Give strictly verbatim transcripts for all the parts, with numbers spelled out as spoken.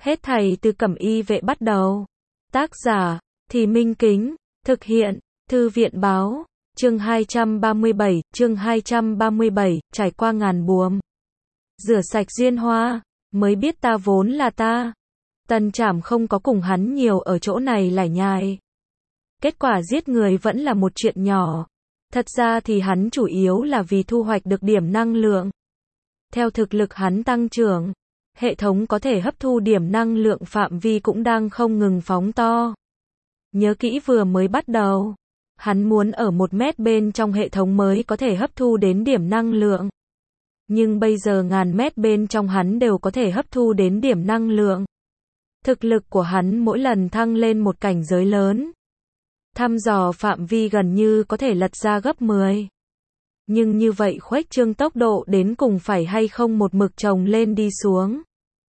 Hết thảy từ Cẩm Y Vệ bắt đầu. Tác giả, Thì Minh Kính, thực hiện, Thư viện báo, chương hai trăm ba mươi bảy, chương hai trăm ba mươi bảy, trải qua ngàn buồm. Rửa sạch duyên hoa, mới biết ta vốn là ta. Tần Trảm không có cùng hắn nhiều ở chỗ này lải nhải. Kết quả giết người vẫn là một chuyện nhỏ. Thật ra thì hắn chủ yếu là vì thu hoạch được điểm năng lượng. Theo thực lực hắn tăng trưởng, hệ thống có thể hấp thu điểm năng lượng phạm vi cũng đang không ngừng phóng to. Nhớ kỹ vừa mới bắt đầu, hắn muốn ở một mét bên trong hệ thống mới có thể hấp thu đến điểm năng lượng. Nhưng bây giờ ngàn mét bên trong hắn đều có thể hấp thu đến điểm năng lượng. Thực lực của hắn mỗi lần thăng lên một cảnh giới lớn. Thăm dò phạm vi gần như có thể lật ra gấp mười. Nhưng như vậy khuếch trương tốc độ đến cùng phải hay không một mực chồng lên đi xuống.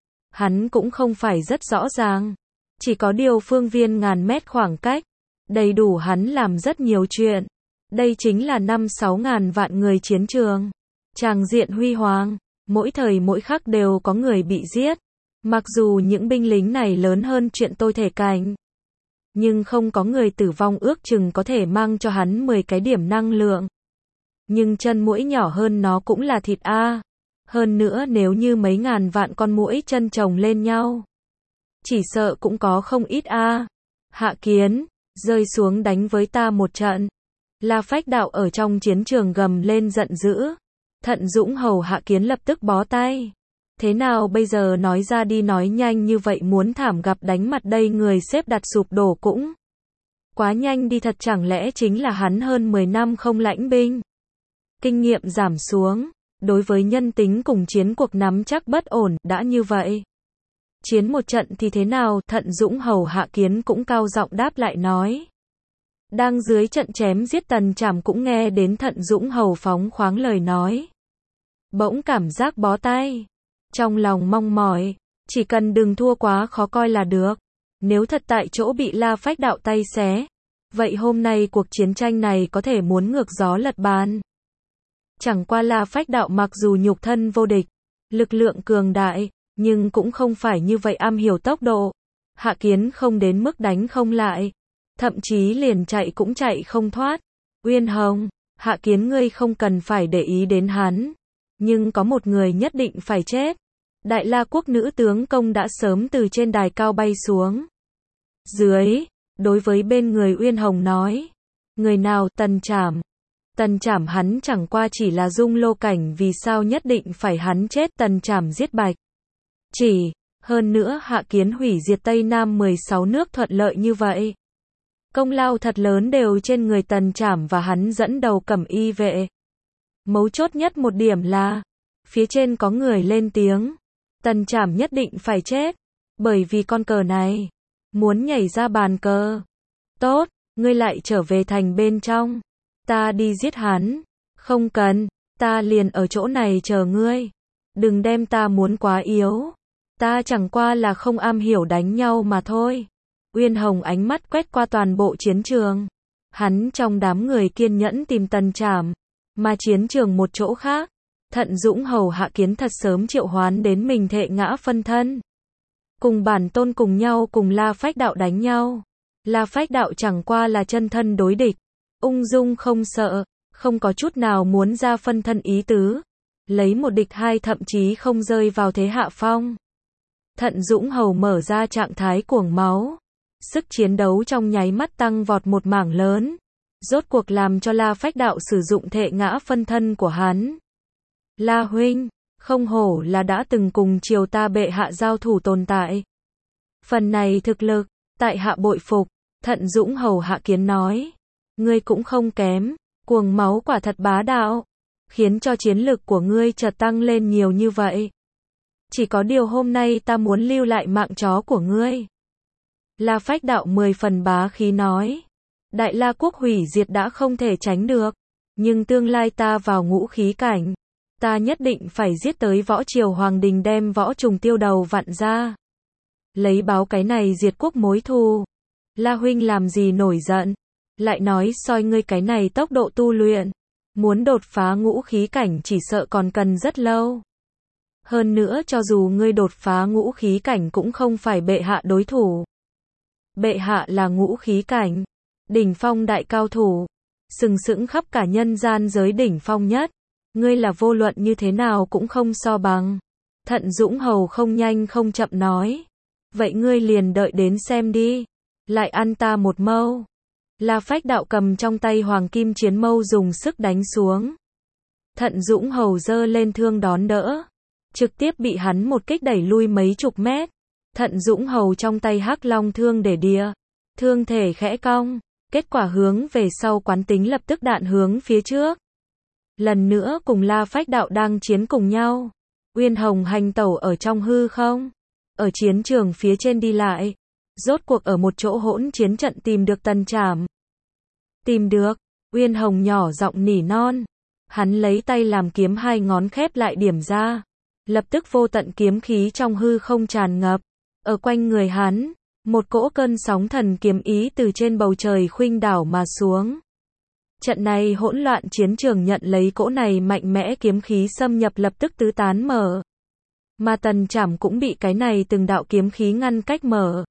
Hắn cũng không phải rất rõ ràng. Chỉ có điều phương viên ngàn mét khoảng cách, đầy đủ hắn làm rất nhiều chuyện. Đây chính là năm sáu ngàn vạn người chiến trường. Tràng diện huy hoàng, mỗi thời mỗi khắc đều có người bị giết. Mặc dù những binh lính này lớn hơn chuyện tôi thể cảnh, nhưng không có người tử vong ước chừng có thể mang cho hắn mười cái điểm năng lượng. Nhưng chân muỗi nhỏ hơn nó cũng là thịt a. Hơn nữa nếu như mấy ngàn vạn con muỗi chân chồng lên nhau, chỉ sợ cũng có không ít a. Hạ Kiến, rơi xuống đánh với ta một trận. La Phách Đạo ở trong chiến trường gầm lên giận dữ. Thận Dũng hầu Hạ Kiến lập tức bó tay. Thế nào bây giờ nói ra đi, nói nhanh như vậy muốn thảm gặp đánh mặt đây, người xếp đặt sụp đổ cũng quá nhanh đi thật, chẳng lẽ chính là hắn hơn mười năm không lãnh binh, kinh nghiệm giảm xuống, đối với nhân tính cùng chiến cuộc nắm chắc bất ổn, đã như vậy chiến một trận thì thế nào? Thận Dũng hầu Hạ Kiến cũng cao giọng đáp lại nói. Đang dưới trận chém giết, Tần Trảm cũng nghe đến Thận Dũng hầu phóng khoáng lời nói, bỗng cảm giác bó tay. Trong lòng mong mỏi, chỉ cần đừng thua quá khó coi là được. Nếu thật tại chỗ bị La Phách Đạo tay xé, vậy hôm nay cuộc chiến tranh này có thể muốn ngược gió lật bàn. Chẳng qua La Phách Đạo mặc dù nhục thân vô địch, lực lượng cường đại, nhưng cũng không phải như vậy am hiểu tốc độ. Hạ Kiến không đến mức đánh không lại, thậm chí liền chạy cũng chạy không thoát. Uyên Hồng, Hạ Kiến ngươi không cần phải để ý đến hắn. Nhưng có một người nhất định phải chết. Đại La quốc nữ tướng công đã sớm từ trên đài cao bay xuống dưới, đối với bên người Uyên Hồng nói. Người nào? Tần Trảm. Tần Trảm hắn chẳng qua chỉ là dung lô cảnh, vì sao nhất định phải hắn chết? Tần Trảm giết Bạch Chỉ, hơn nữa Hạ Kiến hủy diệt Tây Nam mười sáu nước thuận lợi như vậy. Công lao thật lớn đều trên người Tần Trảm và hắn dẫn đầu Cẩm Y Vệ. Mấu chốt nhất một điểm là, phía trên có người lên tiếng, Tần Trảm nhất định phải chết, bởi vì con cờ này muốn nhảy ra bàn cờ. Tốt, ngươi lại trở về thành bên trong, ta đi giết hắn. Không cần, ta liền ở chỗ này chờ ngươi. Đừng đem ta muốn quá yếu, ta chẳng qua là không am hiểu đánh nhau mà thôi. Uyên Hồng ánh mắt quét qua toàn bộ chiến trường. Hắn trong đám người kiên nhẫn tìm Tần Trảm. Mà chiến trường một chỗ khác, Thận Dũng hầu Hạ Kiến thật sớm triệu hoán đến mình thệ ngã phân thân. Cùng bản tôn cùng nhau cùng La Phách Đạo đánh nhau. La Phách Đạo chẳng qua là chân thân đối địch, ung dung không sợ, không có chút nào muốn ra phân thân ý tứ. Lấy một địch hai, thậm chí không rơi vào thế hạ phong. Thận Dũng hầu mở ra trạng thái cuồng máu. Sức chiến đấu trong nháy mắt tăng vọt một mảng lớn. Rốt cuộc làm cho La Phách Đạo sử dụng thệ ngã phân thân của hắn. La huynh, không hổ là đã từng cùng triều ta bệ hạ giao thủ tồn tại. Phần này thực lực, tại hạ bội phục. Thận Dũng hầu Hạ Kiến nói. Ngươi cũng không kém, cuồng máu quả thật bá đạo, khiến cho chiến lực của ngươi chợt tăng lên nhiều như vậy. Chỉ có điều hôm nay ta muốn lưu lại mạng chó của ngươi. La Phách Đạo mười phần bá khí nói. Đại La quốc hủy diệt đã không thể tránh được, nhưng tương lai ta vào ngũ khí cảnh, ta nhất định phải giết tới võ triều hoàng đình, đem võ trùng tiêu đầu vặn ra, lấy báo cái này diệt quốc mối thù. La huynh làm gì nổi giận, lại nói soi ngươi cái này tốc độ tu luyện, muốn đột phá ngũ khí cảnh chỉ sợ còn cần rất lâu. Hơn nữa cho dù ngươi đột phá ngũ khí cảnh cũng không phải bệ hạ đối thủ. Bệ hạ là ngũ khí cảnh, đỉnh phong đại cao thủ, sừng sững khắp cả nhân gian giới đỉnh phong nhất. Ngươi là vô luận như thế nào cũng không so bằng. Thận Dũng Hầu không nhanh không chậm nói. Vậy ngươi liền đợi đến xem đi. Lại ăn ta một mâu. La Phách Đạo cầm trong tay hoàng kim chiến mâu dùng sức đánh xuống. Thận Dũng Hầu giơ lên thương đón đỡ. Trực tiếp bị hắn một kích đẩy lui mấy chục mét. Thận Dũng Hầu trong tay hắc long thương để đìa. Thương thể khẽ cong. Kết quả hướng về sau quán tính lập tức đạn hướng phía trước. Lần nữa cùng La Phách Đạo đang chiến cùng nhau. Uyên Hồng hành tẩu ở trong hư không. Ở chiến trường phía trên đi lại. Rốt cuộc ở một chỗ hỗn chiến trận tìm được Tần Trảm. Tìm được. Uyên Hồng nhỏ giọng nỉ non. Hắn lấy tay làm kiếm hai ngón khép lại điểm ra. Lập tức vô tận kiếm khí trong hư không tràn ngập. Ở quanh người hắn. Một cỗ cơn sóng thần kiếm ý từ trên bầu trời khuynh đảo mà xuống. Trận này hỗn loạn chiến trường nhận lấy cỗ này mạnh mẽ kiếm khí xâm nhập lập tức tứ tán mở. Mà Tần Trảm cũng bị cái này từng đạo kiếm khí ngăn cách mở.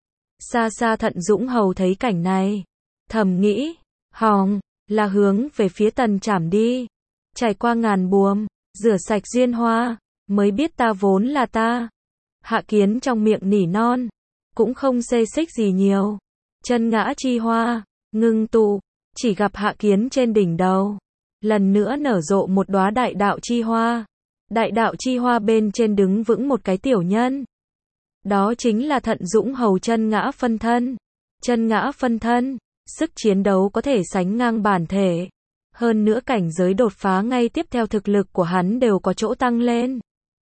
Xa xa Thận Dũng Hầu thấy cảnh này. Thầm nghĩ, hòng, là hướng về phía Tần Trảm đi. Trải qua ngàn buồm, rửa sạch duyên hoa, mới biết ta vốn là ta. Hạ Kiến trong miệng nỉ non. Cũng không xê xích gì nhiều. Chân ngã chi hoa, ngưng tụ. Chỉ gặp Hạ Kiến trên đỉnh đầu. Lần nữa nở rộ một đóa đại đạo chi hoa. Đại đạo chi hoa bên trên đứng vững một cái tiểu nhân. Đó chính là Thận Dũng Hầu chân ngã phân thân. Chân ngã phân thân, sức chiến đấu có thể sánh ngang bản thể. Hơn nữa cảnh giới đột phá ngay tiếp theo thực lực của hắn đều có chỗ tăng lên.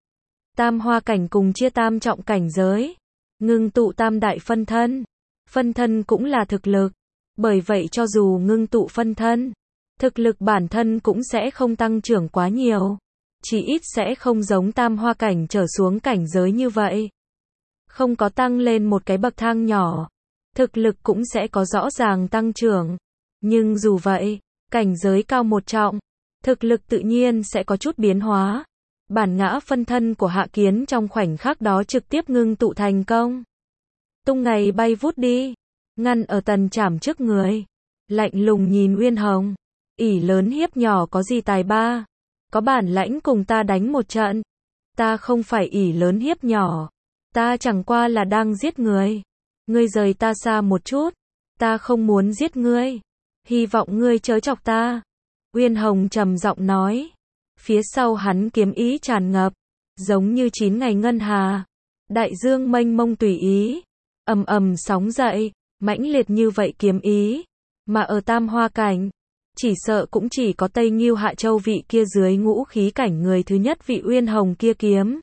Tam hoa cảnh cùng chia tam trọng cảnh giới. Ngưng tụ tam đại phân thân. Phân thân cũng là thực lực. Bởi vậy cho dù ngưng tụ phân thân, thực lực bản thân cũng sẽ không tăng trưởng quá nhiều. Chỉ ít sẽ không giống tam hoa cảnh trở xuống cảnh giới như vậy. Không có tăng lên một cái bậc thang nhỏ. Thực lực cũng sẽ có rõ ràng tăng trưởng. Nhưng dù vậy, cảnh giới cao một trọng, thực lực tự nhiên sẽ có chút biến hóa. Bản ngã phân thân của Hạ Kiến trong khoảnh khắc đó trực tiếp ngưng tụ thành công. Tung ngày bay vút đi. Ngăn ở Tần Trảm trước người. Lạnh lùng nhìn Uyên Hồng. ỷ lớn hiếp nhỏ có gì tài ba. Có bản lãnh cùng ta đánh một trận. Ta không phải ỷ lớn hiếp nhỏ. Ta chẳng qua là đang giết người. Ngươi rời ta xa một chút. Ta không muốn giết ngươi. Hy vọng ngươi chớ chọc ta. Uyên Hồng trầm giọng nói. Phía sau hắn kiếm ý tràn ngập. Giống như chín ngày ngân hà. Đại dương mênh mông tùy ý. Ầm ầm sóng dậy. Mãnh liệt như vậy kiếm ý. Mà ở tam hoa cảnh. Chỉ sợ cũng chỉ có Tây Ngưu Hạ Châu vị kia dưới ngũ khí cảnh người thứ nhất vị Uyên Hồng kia kiếm.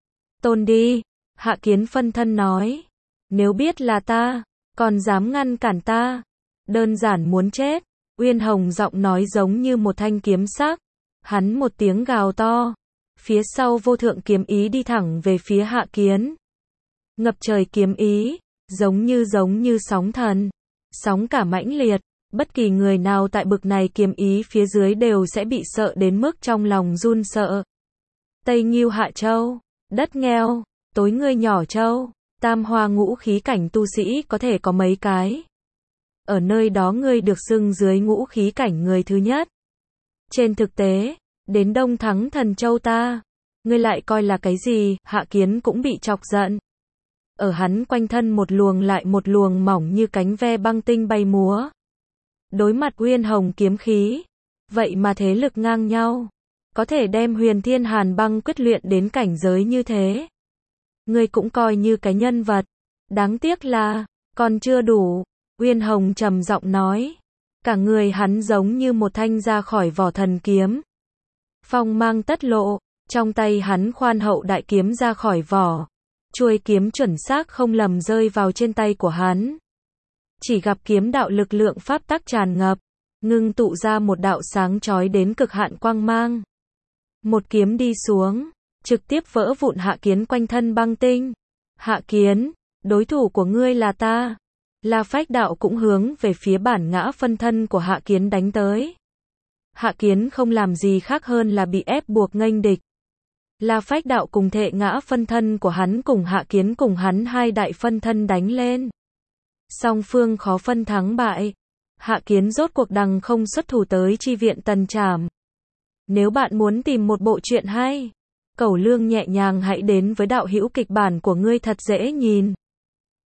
Tôn đi. Hạ Kiến phân thân nói. Nếu biết là ta, còn dám ngăn cản ta. Đơn giản muốn chết. Uyên Hồng giọng nói giống như một thanh kiếm sắc. Hắn một tiếng gào to. Phía sau vô thượng kiếm ý đi thẳng về phía Hạ Kiến. Ngập trời kiếm ý. Giống như giống như sóng thần. Sóng cả mãnh liệt. Bất kỳ người nào tại bực này kiếm ý phía dưới đều sẽ bị sợ đến mức trong lòng run sợ. Tây Ngưu Hạ Châu. Đất nghèo. Tối ngươi nhỏ châu. Tam hoa ngũ khí cảnh tu sĩ có thể có mấy cái. Ở nơi đó ngươi được xưng dưới ngũ khí cảnh người thứ nhất. Trên thực tế, đến Đông Thắng Thần Châu ta. Ngươi lại coi là cái gì? Hạ Kiến cũng bị chọc giận. Ở hắn quanh thân một luồng lại một luồng mỏng như cánh ve băng tinh bay múa. Đối mặt Uyên Hồng kiếm khí. Vậy mà thế lực ngang nhau. Có thể đem Huyền Thiên Hàn Băng quyết luyện đến cảnh giới như thế. Ngươi cũng coi như cái nhân vật. Đáng tiếc là, còn chưa đủ. Uyên Hồng trầm giọng nói. Cả người hắn giống như một thanh ra khỏi vỏ thần kiếm. Phong mang tất lộ. Trong tay hắn khoan hậu đại kiếm ra khỏi vỏ. Chuôi kiếm chuẩn xác không lầm rơi vào trên tay của hắn. Chỉ gặp kiếm đạo lực lượng pháp tắc tràn ngập. Ngưng tụ ra một đạo sáng chói đến cực hạn quang mang. Một kiếm đi xuống. Trực tiếp vỡ vụn Hạ Kiến quanh thân băng tinh. Hạ Kiến, đối thủ của ngươi là ta. La Phách Đạo cũng hướng về phía bản ngã phân thân của Hạ Kiến đánh tới. Hạ Kiến không làm gì khác hơn là bị ép buộc nghênh địch. La Phách đạo cùng thệ ngã phân thân của hắn cùng Hạ Kiến cùng hắn hai đại phân thân đánh lên. Song phương khó phân thắng bại. Hạ Kiến rốt cuộc đằng không xuất thủ tới chi viện Tần Trảm. Nếu bạn muốn tìm một bộ truyện hay, Cẩu Lương nhẹ nhàng hãy đến với đạo hữu kịch bản của ngươi thật dễ nhìn.